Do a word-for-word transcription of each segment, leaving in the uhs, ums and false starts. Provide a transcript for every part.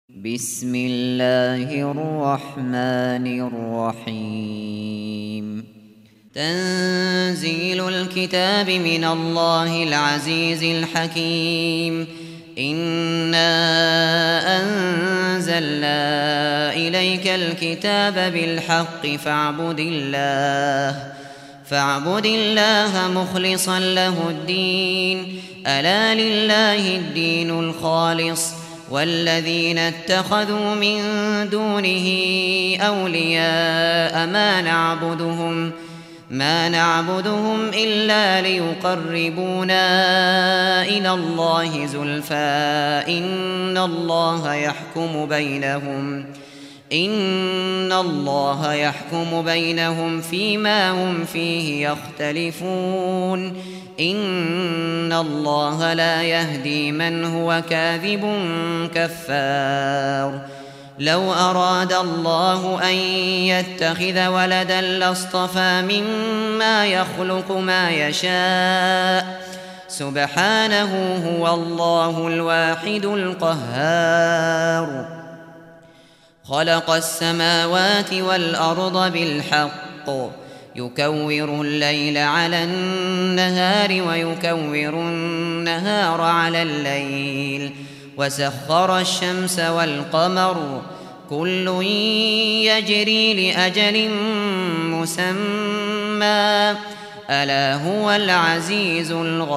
بسم الله الرحمن الرحيم تنزيل الكتاب من الله العزيز الحكيم إنا أنزلنا إليك الكتاب بالحق فاعبد الله فاعبد الله مخلصا له الدين ألا لله الدين الخالص والذين اتخذوا من دونه أولياء ما نعبدهم ما نعبدهم إلا ليقربونا إلى الله زلفى إن الله يحكم بينهم إن الله يحكم بينهم فيما هم فيه يختلفون إن الله لا يهدي من هو كاذب كفار لو أراد الله أن يتخذ ولدا لاصطفى مما يخلق ما يشاء سبحانه هو الله الواحد القهار خلق السماوات والأرض بالحق يكور الليل على النهار ويكور النهار على الليل وسخر الشمس والقمر كل يجري لأجل مسمى ألا هو العزيز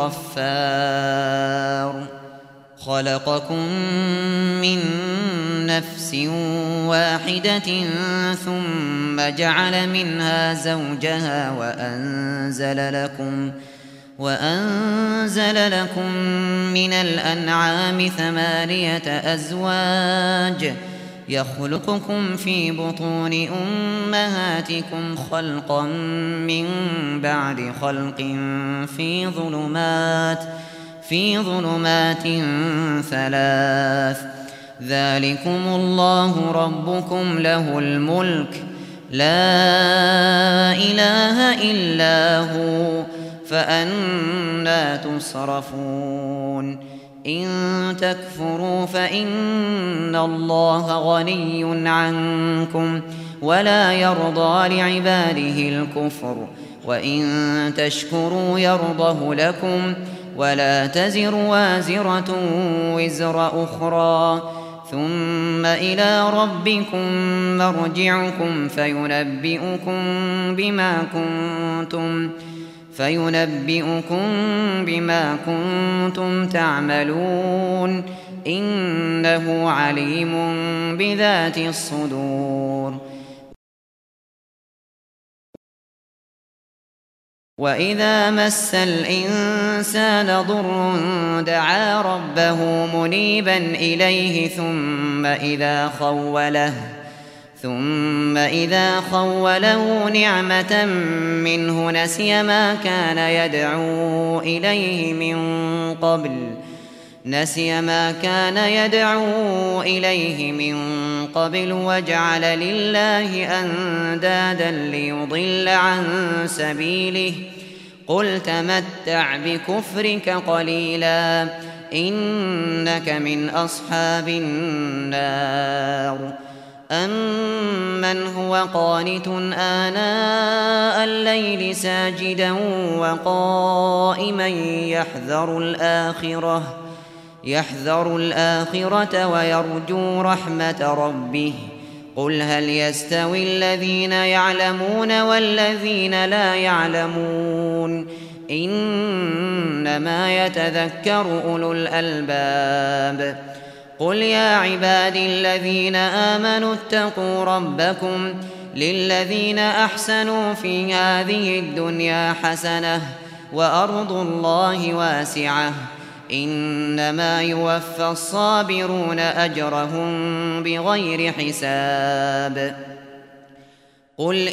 الغفار خلقكم من نفس واحدة ثم جعل منها زوجها وأنزل لكم وأنزل لكم من الأنعام ثمانية أزواج يخلقكم في بطون أمهاتكم خلقا من بعد خلق في ظلمات في ظلمات ثلاث ذلكم الله ربكم له الملك لا إله إلا هو فأنى تصرفون إن تكفروا فإن الله غني عنكم ولا يرضى لعباده الكفر وإن تشكروا يرضه لكم ولا تزر وازرة وزر أخرى ثم إلى ربكم مرجعكم فينبئكم بما كنتم فينبئكم بما كنتم تعملون إنه عليم بذات الصدور وإذا مس الإنسان ضر دعا ربه منيبا إليه ثم إذا خوله ثم إذا خوله نعمة منه نسي ما كان يدعو إليه من قبل نسي ما كان يدعو إليه من قبل وجعل لله أندادا ليضل عن سبيله قل تمتع بكفرك قليلا إنك من أصحاب النار أمن هو قانت آناء الليل ساجدا وقائما يحذر الآخرة يحذر الآخرة ويرجو رحمة ربه قل هل يستوي الذين يعلمون والذين لا يعلمون إنما يتذكر أولو الألباب قل يا عبادي الذين آمنوا اتقوا ربكم للذين أحسنوا في هذه الدنيا حسنة وأرض الله واسعة إنما يوفى الصابرون أجرهم بغير حساب قل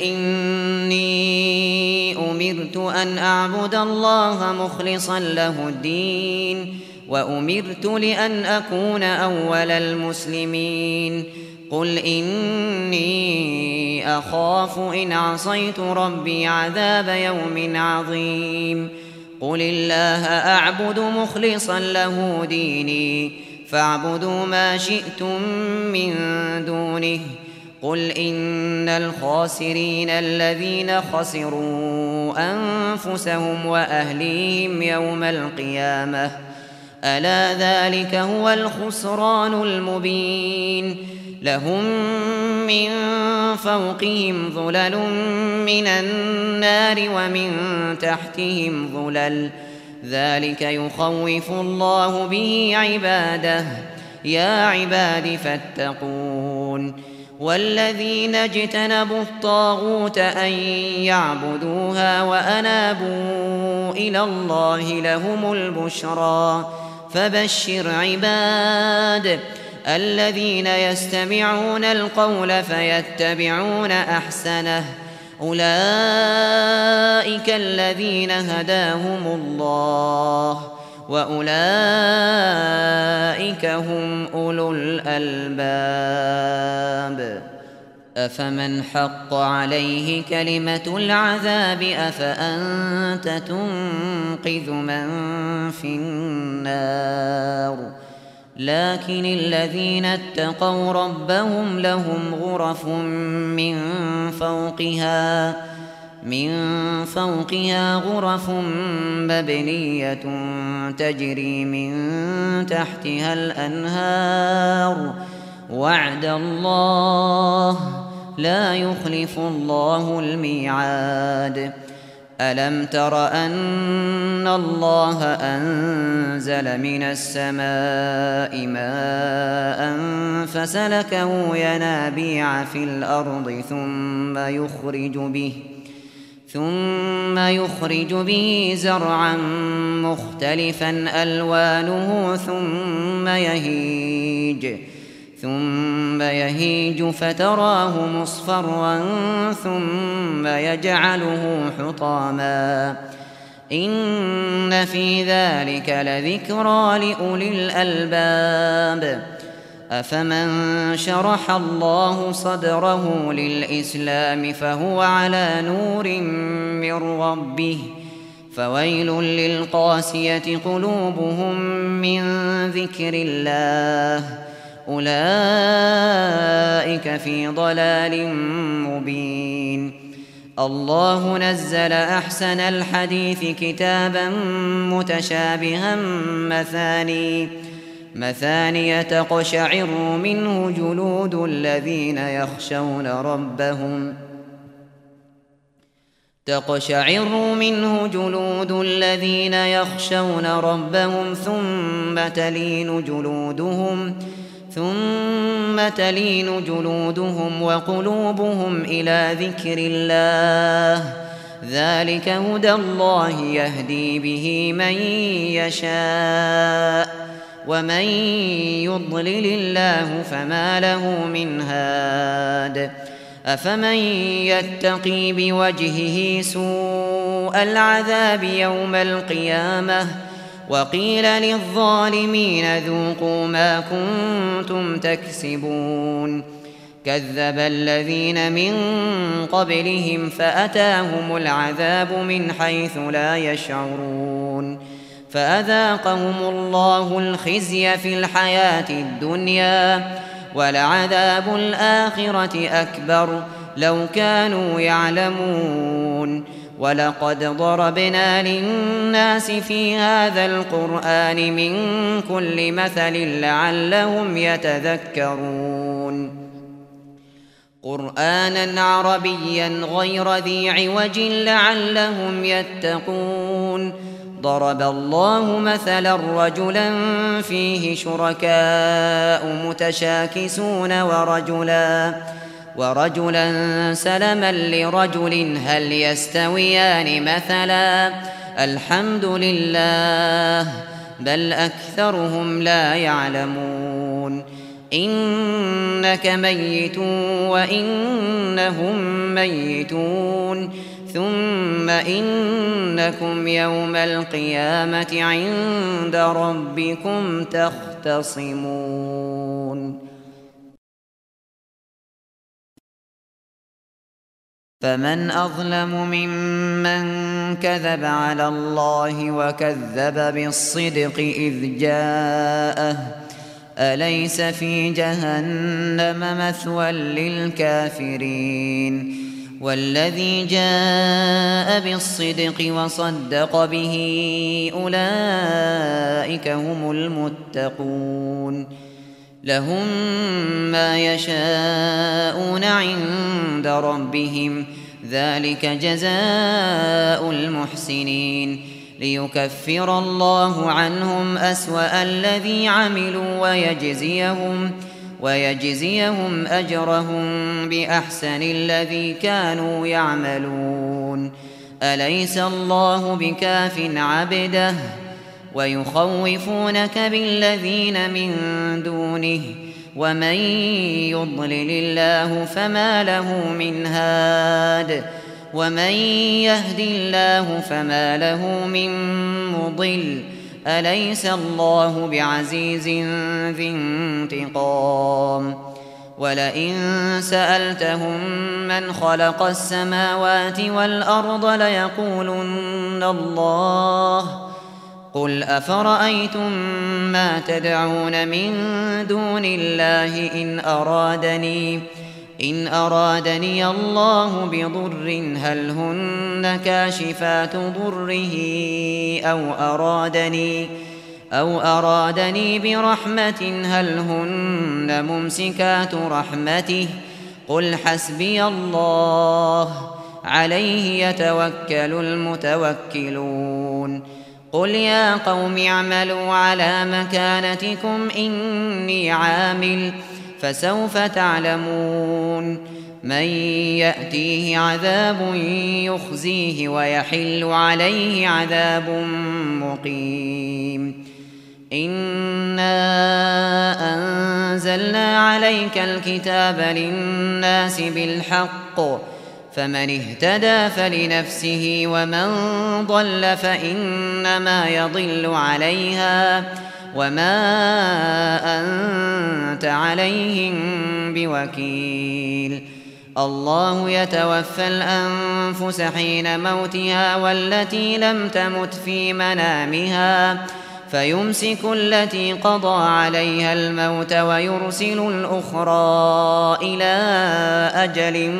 إني أمرت أن أعبد الله مخلصا له الدين وأمرت لأن أكون أول المسلمين قل إني أخاف إن عصيت ربي عذاب يوم عظيم قل الله أعبد مخلصا له ديني فاعبدوا ما شئتم من دونه قل إن الخاسرين الذين خسروا أنفسهم وأهليهم يوم القيامة ألا ذلك هو الخسران المبين لهم من فوقهم ظلل من النار ومن تحتهم ظلل ذلك يخوف الله به عباده يا عباد فاتقون والذين اجتنبوا الطاغوت أن يعبدوها وأنابوا إلى الله لهم البشرى فبشر عباد الذين يستمعون القول فيتبعون أحسنه أولئك الذين هداهم الله وأولئك هم أولو الألباب أفمن حق عليه كلمة العذاب أفأنت تنقذ من في النار لكن الذين اتقوا ربهم لهم غرف من فوقها من فوقها غرف مبنية تجري من تحتها الأنهار وعد الله لا يخلف الله الميعاد ألم تر أن الله أنزل من السماء ماء فسلكه ينابيع في الأرض ثم يخرج به ثم يخرج به زرعا مختلفا ألوانه ثم يهيج ثم يهيج فتراه مصفرا ثم يجعله حطاما إن في ذلك لذكرى لأولي الألباب أفمن شرح الله صدره للإسلام فهو على نور من ربه فويل للقاسية قلوبهم من ذكر الله أولئك في ضلال مبين الله نزل أحسن الحديث كتابا متشابها مثاني مثانية تقشعر منه جلود الذين يخشون ربهم تقشعر منه جلود الذين يخشون ربهم ثم تلين جلودهم ثم تلين جلودهم وقلوبهم إلى ذكر الله ذلك هدى الله يهدي به من يشاء ومن يضلل الله فما له من هاد أفمن يتقي بوجهه سوء العذاب يوم القيامة وقيل للظالمين ذوقوا ما كنتم تكسبون كذب الذين من قبلهم فأتاهم العذاب من حيث لا يشعرون فأذاقهم الله الخزي في الحياة الدنيا ولعذاب الآخرة أكبر لو كانوا يعلمون ولقد ضربنا للناس في هذا القرآن من كل مثل لعلهم يتذكرون قرآنا عربيا غير ذي عوج لعلهم يتقون ضرب الله مثلا رجلا فيه شركاء متشاكسون ورجلا ورجلا سلما لرجل هل يستويان مثلا الحمد لله بل أكثرهم لا يعلمون إنك ميت وإنهم ميتون ثم إنكم يوم القيامة عند ربكم تختصمون فمن أظلم ممن كذب على الله وكذب بالصدق إذ جاءه أليس في جهنم مثوى للكافرين والذي جاء بالصدق وصدق به أولئك هم المتقون لهم ما يشاءون عند ربهم ذلك جزاء المحسنين ليكفر الله عنهم أسوأ الذي عملوا ويجزيهم ويجزيهم أجرهم بأحسن الذي كانوا يعملون أليس الله بكاف عبده ويخوفونك بالذين من دونه ومن يضلل الله فما له من هاد ومن يهد الله فما له من مضل أليس الله بعزيز ذي انتقام ولئن سألتهم من خلق السماوات والأرض ليقولن الله قل أفرأيتم ما تدعون من دون الله إن أرادني إن أرادني الله بضر هل هن كاشفات ضره أو أرادني أو أرادني برحمة هل هن ممسكات رحمته قل حسبي الله عليه يتوكل المتوكلون قل يا قوم اعملوا على مكانتكم إني عامل فسوف تعلمون من يأتيه عذاب يخزيه ويحل عليه عذاب مقيم إنا أنزلنا عليك الكتاب للناس بالحق فمن اهتدى فلنفسه ومن ضل فإنما يضل عليها وما أنت عليهم بوكيل الله يتوفى الأنفس حين موتها والتي لم تمت في منامها فيمسك التي قضى عليها الموت ويرسل الأخرى إلى أجل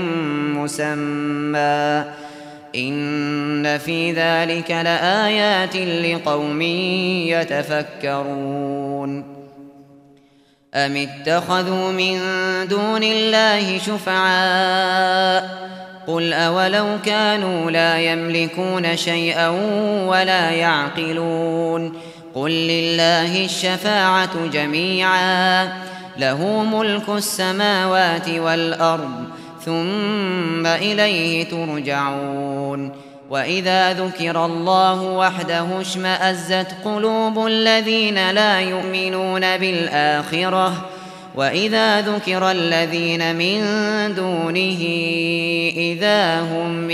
مسمى إن في ذلك لآيات لقوم يتفكرون أم اتخذوا من دون الله شفعاء قل أولو كانوا لا يملكون شيئا ولا يعقلون قل لله الشفاعة جميعا له ملك السماوات والأرض ثم إليه ترجعون وإذا ذكر الله وحده اشمأزت قلوب الذين لا يؤمنون بالآخرة وإذا ذكر الذين من دونه إذا هم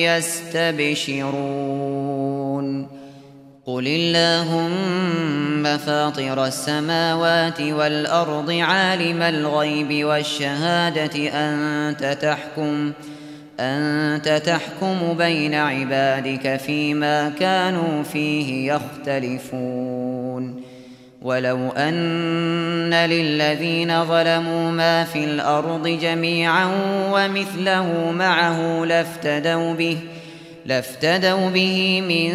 يستبشرون قل اللهم فاطر السماوات والأرض عالم الغيب والشهادة أنت تحكم أنت تحكم بين عبادك فيما كانوا فيه يختلفون ولو أن للذين ظلموا ما في الأرض جميعا ومثله معه لافتدوا به لافتدوا به من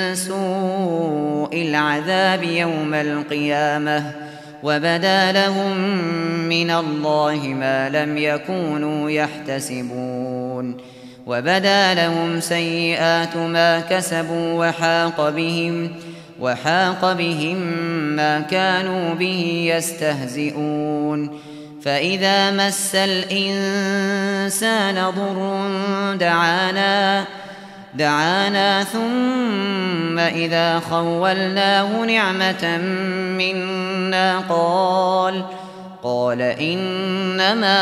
سوء العذاب يوم القيامة وبدا لهم من الله ما لم يكونوا يحتسبون وبدا لهم سيئات ما كسبوا وحاق بهم وحاق بهم ما كانوا به يستهزئون فإذا مس الإنسان ضر دعانا دعانا ثم إذا خولناه نعمة منا قال قال إنما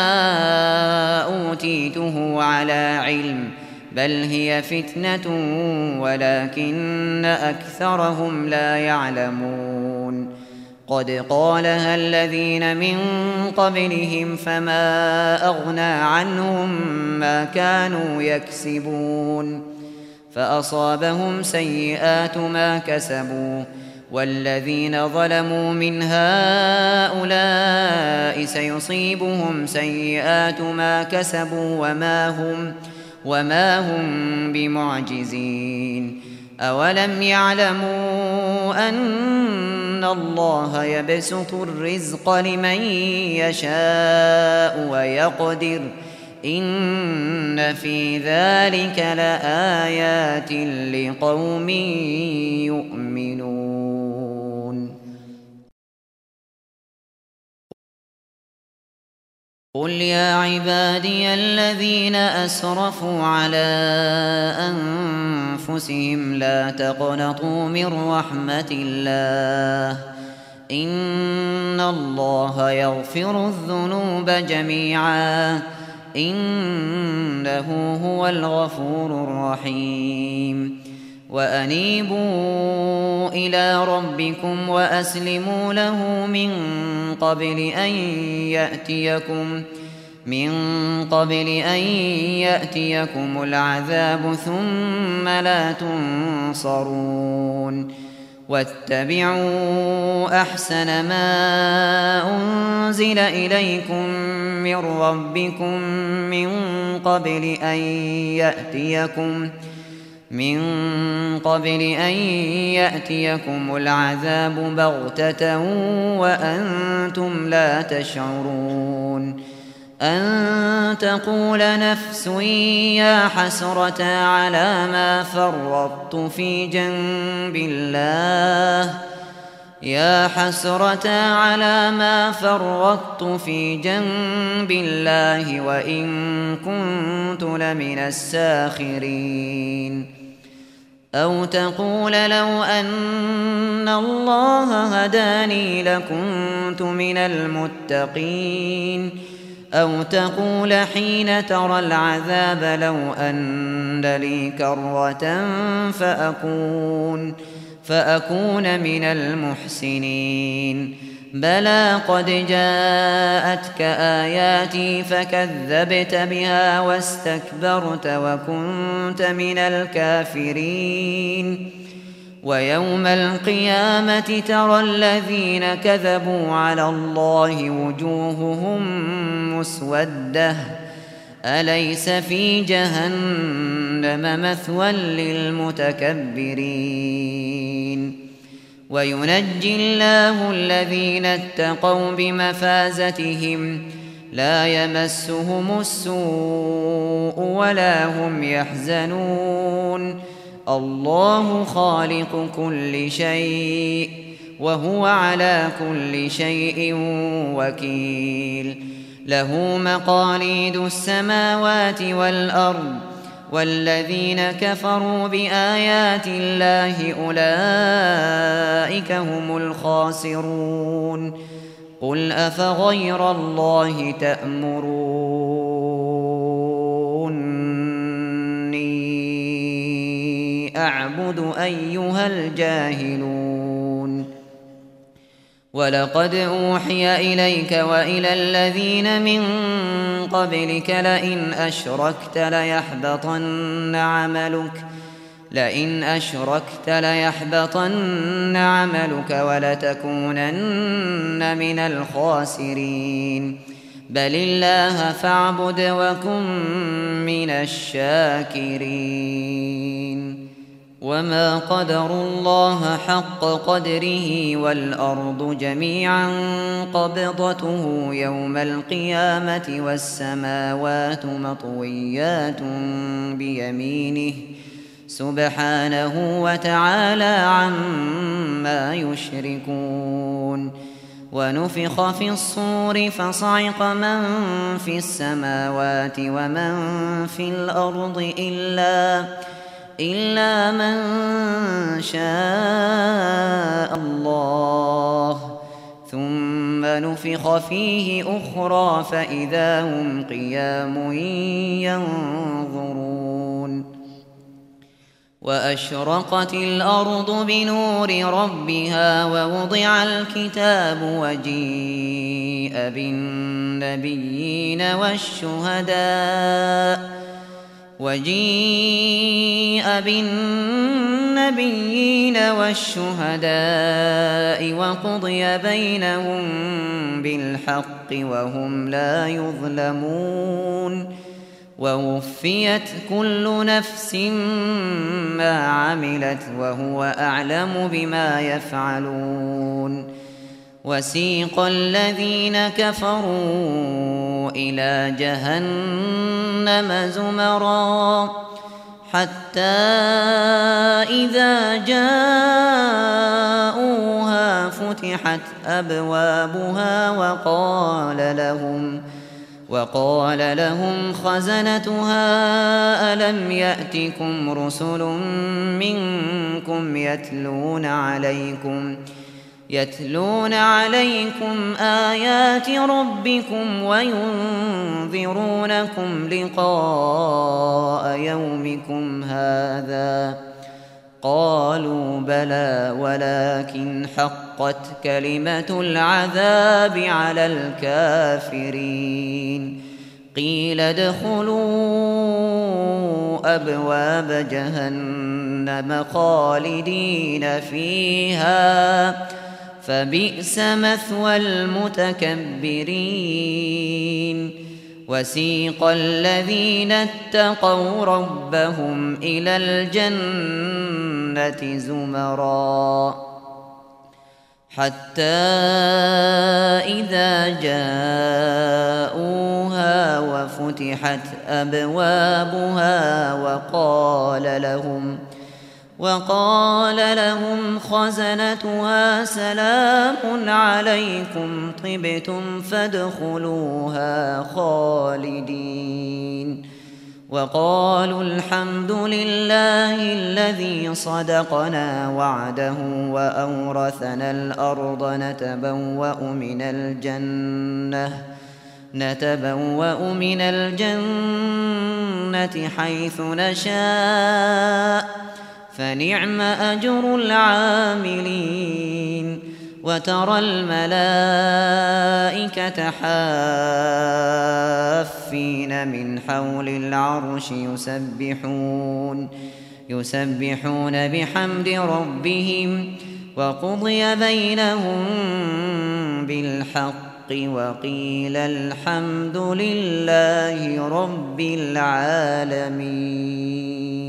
أوتيته على علم بل هي فتنة ولكن أكثرهم لا يعلمون قد قالها الذين من قبلهم فما أغنى عنهم ما كانوا يكسبون فأصابهم سيئات ما كسبوا والذين ظلموا من هؤلاء سيصيبهم سيئات ما كسبوا وما هم وما هم بمعجزين. أولم يعلموا أن الله يبسط الرزق لمن يشاء ويقدر إن في ذلك لآيات لقوم يؤمنون. قل يا عبادي الذين أسرفوا على أنفسهم لا تقنطوا من رحمة الله إن الله يغفر الذنوب جميعا إنه هو الغفور الرحيم. وأنيبوا إلى ربكم وأسلموا له من قبل أن يأتيكم من قبل أن يأتيكم العذاب ثم لا تنصرون. واتبعوا أحسن ما أنزل إليكم من ربكم من قبل أن يأتيكم من قبل أن يأتيكم العذاب بغتة وأنتم لا تشعرون. أن تقول نفس يا حسرة على ما فرطت في جنب الله يا حسرة على ما فرطت في جنب الله وإن كنت لمن الساخرين. أو تقول لو أن الله هداني لكنت من المتقين. أو تقول حين ترى العذاب لو أن لي كرة فأكون فأكون من المحسنين. بلى قد جاءتك آياتي فكذبت بها واستكبرت وكنت من الكافرين. ويوم القيامة ترى الذين كذبوا على الله وجوههم مسودة أليس في جهنم مثوى للمتكبرين. وينجي الله الذين اتقوا بمفازتهم لا يمسهم السوء ولا هم يحزنون. الله خالق كل شيء وهو على كل شيء وكيل. له مقاليد السماوات والأرض والذين كفروا بآيات الله أولئك هم الخاسرون. قل أفغير الله تأمروني أعبد أيها الجاهلون. ولقد أوحي إليك وإلى الذين من قبلك لئن أشركت ليحبطن عملك لئن أشركت ليحبطن عملك ولتكونن من الخاسرين. بل الله فاعبد وكن من الشاكرين. وما قدروا الله حق قدره والأرض جميعا قبضته يوم القيامة والسماوات مطويات بيمينه سبحانه وتعالى عما يشركون. ونفخ في الصور فصعق من في السماوات ومن في الأرض إلا إلا من شاء الله ثم نفخ فيه أخرى فإذا هم قيام ينظرون. وأشرقت الأرض بنور ربها ووضع الكتاب وجيء بالنبيين والشهداء وجيء بالنبيين النبيين والشهداء وقضي بينهم بالحق وهم لا يظلمون ووفيت كل نفس ما عملت وهو أعلم بما يفعلون وسيق الذين كفروا إلى جهنم زمرا حتى إذا جاءوها فتحت أبوابها وقال لهم وقال لهم خزنتها ألم يأتكم رسل منكم يتلون عليكم يتلون عليكم آيات ربكم وينذرونكم لقاء يومكم هذا قالوا بلى ولكن حقت كلمة العذاب على الكافرين قيل ادخلوا أبواب جهنم خالدين فيها فبئس مثوى المتكبرين وسيق الذين اتقوا ربهم إلى الجنة زمرا حتى إذا جاءوها وفتحت أبوابها وقال لهم وقال لهم خزنتها سلام عليكم طبتم فادخلوها خالدين وقالوا الحمد لله الذي صدقنا وعده وأورثنا الأرض نتبوأ من الجنة نتبوأ من الجنة حيث نشاء فنعم أجر العاملين وترى الملائكة حافين من حول العرش يسبحون يسبحون بحمد ربهم وقضي بينهم بالحق وقيل الحمد لله رب العالمين.